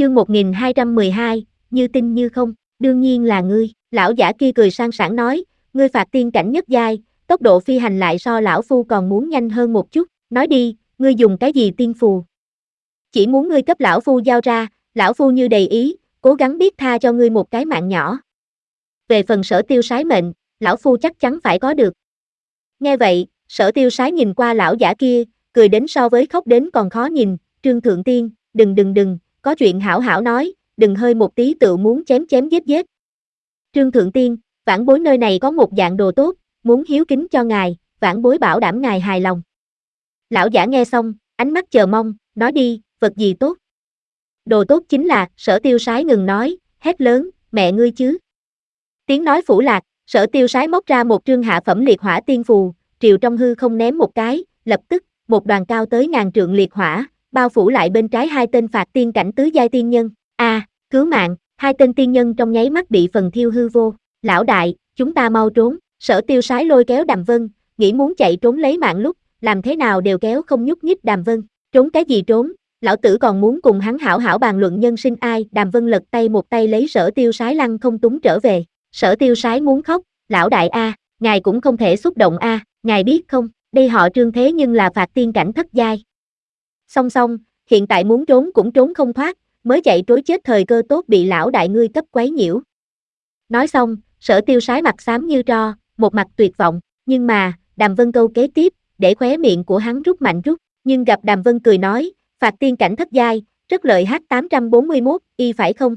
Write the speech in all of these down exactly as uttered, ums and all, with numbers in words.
Chương một nghìn hai trăm mười hai, như tin như không, đương nhiên là ngươi, lão giả kia cười sang sảng nói, ngươi phạt tiên cảnh nhất giai, tốc độ phi hành lại so lão phu còn muốn nhanh hơn một chút, nói đi, ngươi dùng cái gì tiên phù? Chỉ muốn ngươi cấp lão phu giao ra, lão phu như đầy ý, cố gắng biết tha cho ngươi một cái mạng nhỏ. Về phần Sở Tiêu Sái mệnh, lão phu chắc chắn phải có được. Nghe vậy, Sở Tiêu Sái nhìn qua lão giả kia, cười đến so với khóc đến còn khó nhìn, Trương Thượng Tiên, đừng đừng đừng, có chuyện hảo hảo nói, đừng hơi một tí tự muốn chém chém giết giết. Trương Thượng Tiên, vãn bối nơi này có một dạng đồ tốt, muốn hiếu kính cho ngài, vãn bối bảo đảm ngài hài lòng. Lão giả nghe xong, ánh mắt chờ mong, nói đi, vật gì tốt? Đồ tốt chính là, Sở Tiêu Sái ngừng nói, hét lớn, mẹ ngươi chứ. Tiếng nói phủ lạc, Sở Tiêu Sái móc ra một trương hạ phẩm liệt hỏa tiên phù, triều trong hư không ném một cái, lập tức, một đoàn cao tới ngàn trượng liệt hỏa, bao phủ lại bên trái hai tên phạt tiên cảnh tứ giai tiên nhân. A, à, cứu mạng, hai tên tiên nhân trong nháy mắt bị phần thiêu hư vô. Lão đại, chúng ta mau trốn. Sở Tiêu Sái lôi kéo Đàm Vân, nghĩ muốn chạy trốn lấy mạng lúc, làm thế nào đều kéo không nhúc nhích Đàm Vân. Trốn cái gì trốn? Lão tử còn muốn cùng hắn hảo hảo bàn luận nhân sinh ai. Đàm Vân lật tay một tay lấy Sở Tiêu Sái lăng không túng trở về. Sở Tiêu Sái muốn khóc, lão đại a, ngài cũng không thể xúc động a, ngài biết không, đây họ Trương thế nhưng là phạt tiên cảnh thất giai. Song song, hiện tại muốn trốn cũng trốn không thoát, mới chạy trối chết thời cơ tốt bị lão đại ngươi cấp quấy nhiễu. Nói xong, Sở Tiêu Sái mặt xám như tro, một mặt tuyệt vọng, nhưng mà, Đàm Vân câu kế tiếp, để khóe miệng của hắn rút mạnh rút, nhưng gặp Đàm Vân cười nói, phạt tiên cảnh thất giai, rất lợi H tám trăm bốn mươi mốt, y phải không?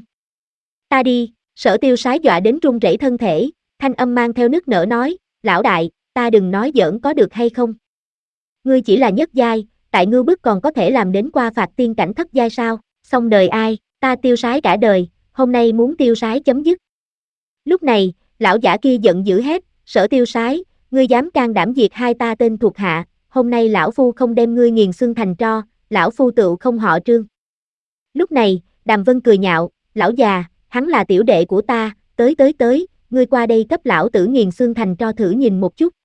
Ta đi. Sở Tiêu Sái dọa đến run rẩy thân thể, thanh âm mang theo nức nở nói, lão đại, ta đừng nói giỡn có được hay không? Ngươi chỉ là nhất giai, tại ngưu bức còn có thể làm đến qua phạt tiên cảnh thất giai sao? Xong đời ai, ta Tiêu Sái cả đời, hôm nay muốn Tiêu Sái chấm dứt. Lúc này, lão giả kia giận dữ hét, Sở Tiêu Sái, ngươi dám can đảm diệt hai ta tên thuộc hạ, hôm nay lão phu không đem ngươi nghiền xương thành tro, lão phu tựu không họ Trương. Lúc này, Đàm Vân cười nhạo, lão già, hắn là tiểu đệ của ta, tới tới tới, ngươi qua đây cấp lão tử nghiền xương thành tro thử nhìn một chút.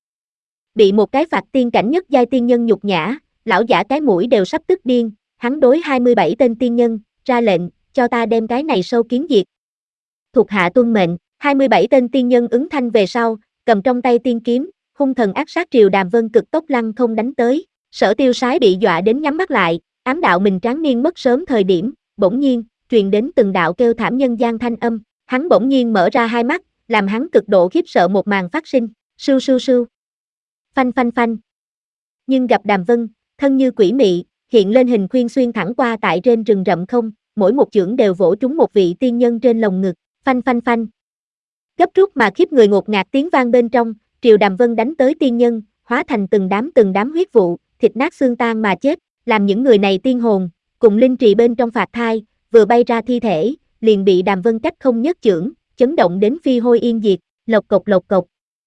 Bị một cái phạt tiên cảnh nhất giai tiên nhân nhục nhã, lão giả cái mũi đều sắp tức điên, hắn đối hai mươi bảy tên tiên nhân, ra lệnh, cho ta đem cái này sâu kiến diệt. Thuộc hạ tuân mệnh, hai mươi bảy tên tiên nhân ứng thanh về sau, cầm trong tay tiên kiếm, hung thần ác sát triều Đàm Vân cực tốc lăng không đánh tới. Sở Tiêu Sái bị dọa đến nhắm mắt lại, ám đạo mình tráng niên mất sớm thời điểm, bỗng nhiên, truyền đến từng đạo kêu thảm nhân gian thanh âm, hắn bỗng nhiên mở ra hai mắt, làm hắn cực độ khiếp sợ một màn phát sinh, sưu sưu sưu. Phanh phanh phanh. Nhưng gặp Đàm Vân, thân như quỷ mị, hiện lên hình khuyên xuyên thẳng qua tại trên rừng rậm không, mỗi một chưởng đều vỗ trúng một vị tiên nhân trên lồng ngực, phanh phanh phanh. Gấp rút mà khiếp người ngột ngạt tiếng vang bên trong, triều Đàm Vân đánh tới tiên nhân, hóa thành từng đám từng đám huyết vụ, thịt nát xương tan mà chết, làm những người này tiên hồn, cùng linh trì bên trong phạt thai, vừa bay ra thi thể, liền bị Đàm Vân cách không nhất chưởng, chấn động đến phi hôi yên diệt, lộc cộc lộc cộc.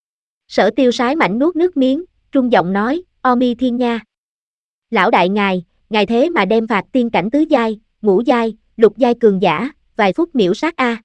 Sở Tiêu Sái mảnh nuốt nước miếng, trung giọng nói, O Mi Thiên Nha. Lão đại ngài, ngài thế mà đem phạt tiên cảnh tứ giai, ngũ giai, lục giai cường giả, vài phút miễu sát a.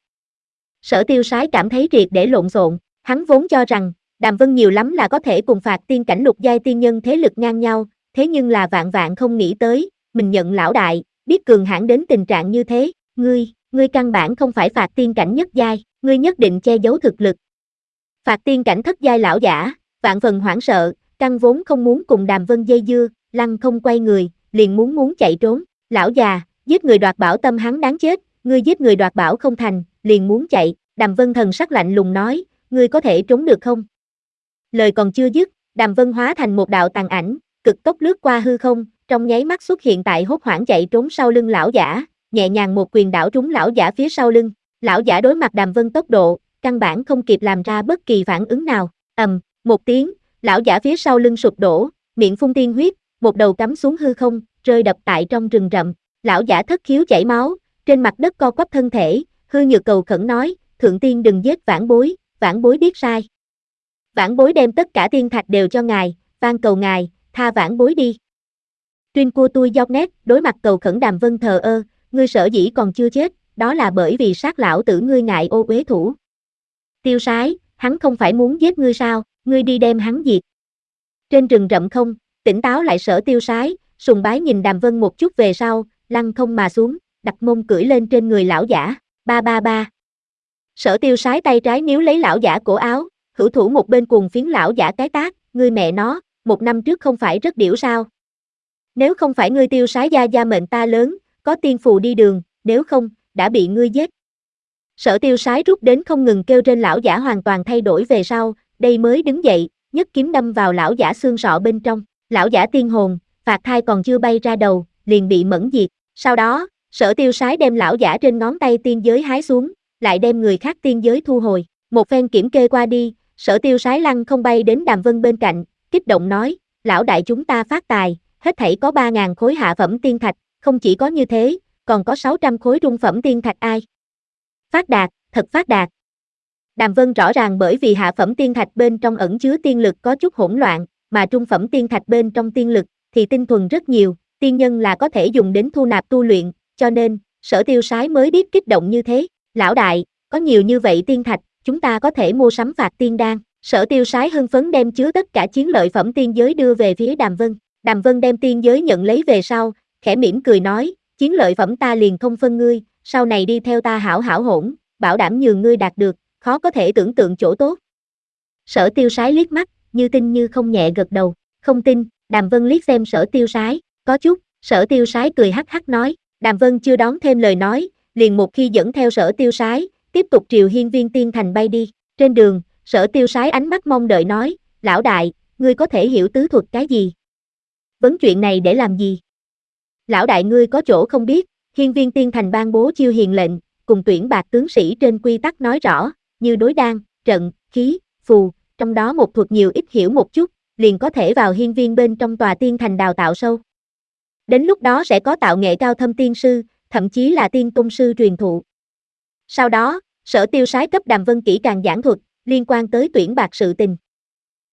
Sở Tiêu Sái cảm thấy triệt để lộn xộn, hắn vốn cho rằng, Đàm Vân nhiều lắm là có thể cùng phạt tiên cảnh lục giai tiên nhân thế lực ngang nhau, thế nhưng là vạn vạn không nghĩ tới, mình nhận lão đại, biết cường hãn đến tình trạng như thế, ngươi, ngươi căn bản không phải phạt tiên cảnh nhất giai, ngươi nhất định che giấu thực lực. Phạt tiên cảnh thất giai lão giả, vạn phần hoảng sợ, căn vốn không muốn cùng Đàm Vân dây dưa, lăng không quay người, liền muốn muốn chạy trốn, lão già, giết người đoạt bảo tâm hắn đáng chết, ngươi giết người đoạt bảo không thành, liền muốn chạy, Đàm Vân thần sắc lạnh lùng nói, ngươi có thể trốn được không? Lời còn chưa dứt, Đàm Vân hóa thành một đạo tàn ảnh, cực tốc lướt qua hư không, trong nháy mắt xuất hiện tại hốt hoảng chạy trốn sau lưng lão giả, nhẹ nhàng một quyền đảo trúng lão giả phía sau lưng, lão giả đối mặt Đàm Vân tốc độ, căn bản không kịp làm ra bất kỳ phản ứng nào, ầm, một tiếng, lão giả phía sau lưng sụp đổ, miệng phun tiên huyết, một đầu cắm xuống hư không, rơi đập tại trong rừng rậm, lão giả thất khiếu chảy máu, trên mặt đất co quắp thân thể, hư nhược cầu khẩn nói, thượng tiên đừng giết vãn bối, vãn bối biết sai. Vãn bối đem tất cả tiên thạch đều cho ngài, van cầu ngài, tha vãn bối đi. Tuyên cua tui dọc nét, đối mặt cầu khẩn Đàm Vân thờ ơ, ngươi sở dĩ còn chưa chết, đó là bởi vì sát lão tử ngươi ngại ô uế thủ. Tiêu Sái, hắn không phải muốn giết ngươi sao, ngươi đi đem hắn diệt. Trên rừng rậm không, tỉnh táo lại Sở Tiêu Sái, sùng bái nhìn Đàm Vân một chút về sau, lăng không mà xuống, đặt mông cưỡi lên trên người lão giả, ba ba ba. Sở Tiêu Sái tay trái níu lấy lão giả cổ áo, hữu thủ một bên cuồng phiến lão giả cái tát, ngươi mẹ nó, một năm trước không phải rất điểu sao? Nếu không phải ngươi Tiêu Sái gia gia mệnh ta lớn, có tiên phù đi đường, nếu không, đã bị ngươi giết. Sở Tiêu Sái rút đến không ngừng kêu trên lão giả hoàn toàn thay đổi về sau, đây mới đứng dậy, nhất kiếm đâm vào lão giả xương sọ bên trong, lão giả tiên hồn, phạt thai còn chưa bay ra đầu, liền bị mẫn diệt. Sau đó, Sở Tiêu Sái đem lão giả trên ngón tay tiên giới hái xuống, lại đem người khác tiên giới thu hồi, một phen kiểm kê qua đi, Sở Tiêu Sái lăng không bay đến Đàm Vân bên cạnh, kích động nói, lão đại chúng ta phát tài, hết thảy có ba ngàn khối hạ phẩm tiên thạch, không chỉ có như thế, còn có sáu trăm khối trung phẩm tiên thạch ai. Phát đạt, thật phát đạt. Đàm Vân rõ ràng bởi vì hạ phẩm tiên thạch bên trong ẩn chứa tiên lực có chút hỗn loạn, mà trung phẩm tiên thạch bên trong tiên lực thì tinh thuần rất nhiều, tiên nhân là có thể dùng đến thu nạp tu luyện, cho nên, Sở Tiêu Sái mới biết kích động như thế. Lão đại, có nhiều như vậy tiên thạch, chúng ta có thể mua sắm phạt tiên đan. Sở Tiêu Sái hưng phấn đem chứa tất cả chiến lợi phẩm tiên giới đưa về phía Đàm Vân. Đàm Vân đem tiên giới nhận lấy về sau, khẽ mỉm cười nói, chiến lợi phẩm ta liền không phân ngươi, sau này đi theo ta hảo hảo hỗn, bảo đảm nhường ngươi đạt được, khó có thể tưởng tượng chỗ tốt. Sở Tiêu Sái liếc mắt, như tin như không nhẹ gật đầu, không tin, Đàm Vân liếc xem Sở Tiêu Sái, có chút, Sở Tiêu Sái cười hắc hắc nói, Đàm Vân chưa đón thêm lời nói, liền một khi dẫn theo Sở Tiêu Sái, tiếp tục triều Hiên Viên Tiên Thành bay đi, trên đường, Sở Tiêu Sái ánh mắt mong đợi nói, lão đại, ngươi có thể hiểu tứ thuật cái gì? Vấn chuyện này để làm gì? Lão đại ngươi có chỗ không biết, Hiên Viên Tiên Thành ban bố chiêu hiền lệnh, cùng tuyển bạc tướng sĩ trên quy tắc nói rõ, như đối đan, trận, khí, phù, trong đó một thuật nhiều ít hiểu một chút, liền có thể vào hiên viên bên trong tòa tiên thành đào tạo sâu. Đến lúc đó sẽ có tạo nghệ cao thâm tiên sư, thậm chí là tiên tôn sư truyền thụ. Sau đó, Sở Tiêu Sái cấp Đàm Vân kỹ càng giảng thuật, liên quan tới tuyển bạc sự tình.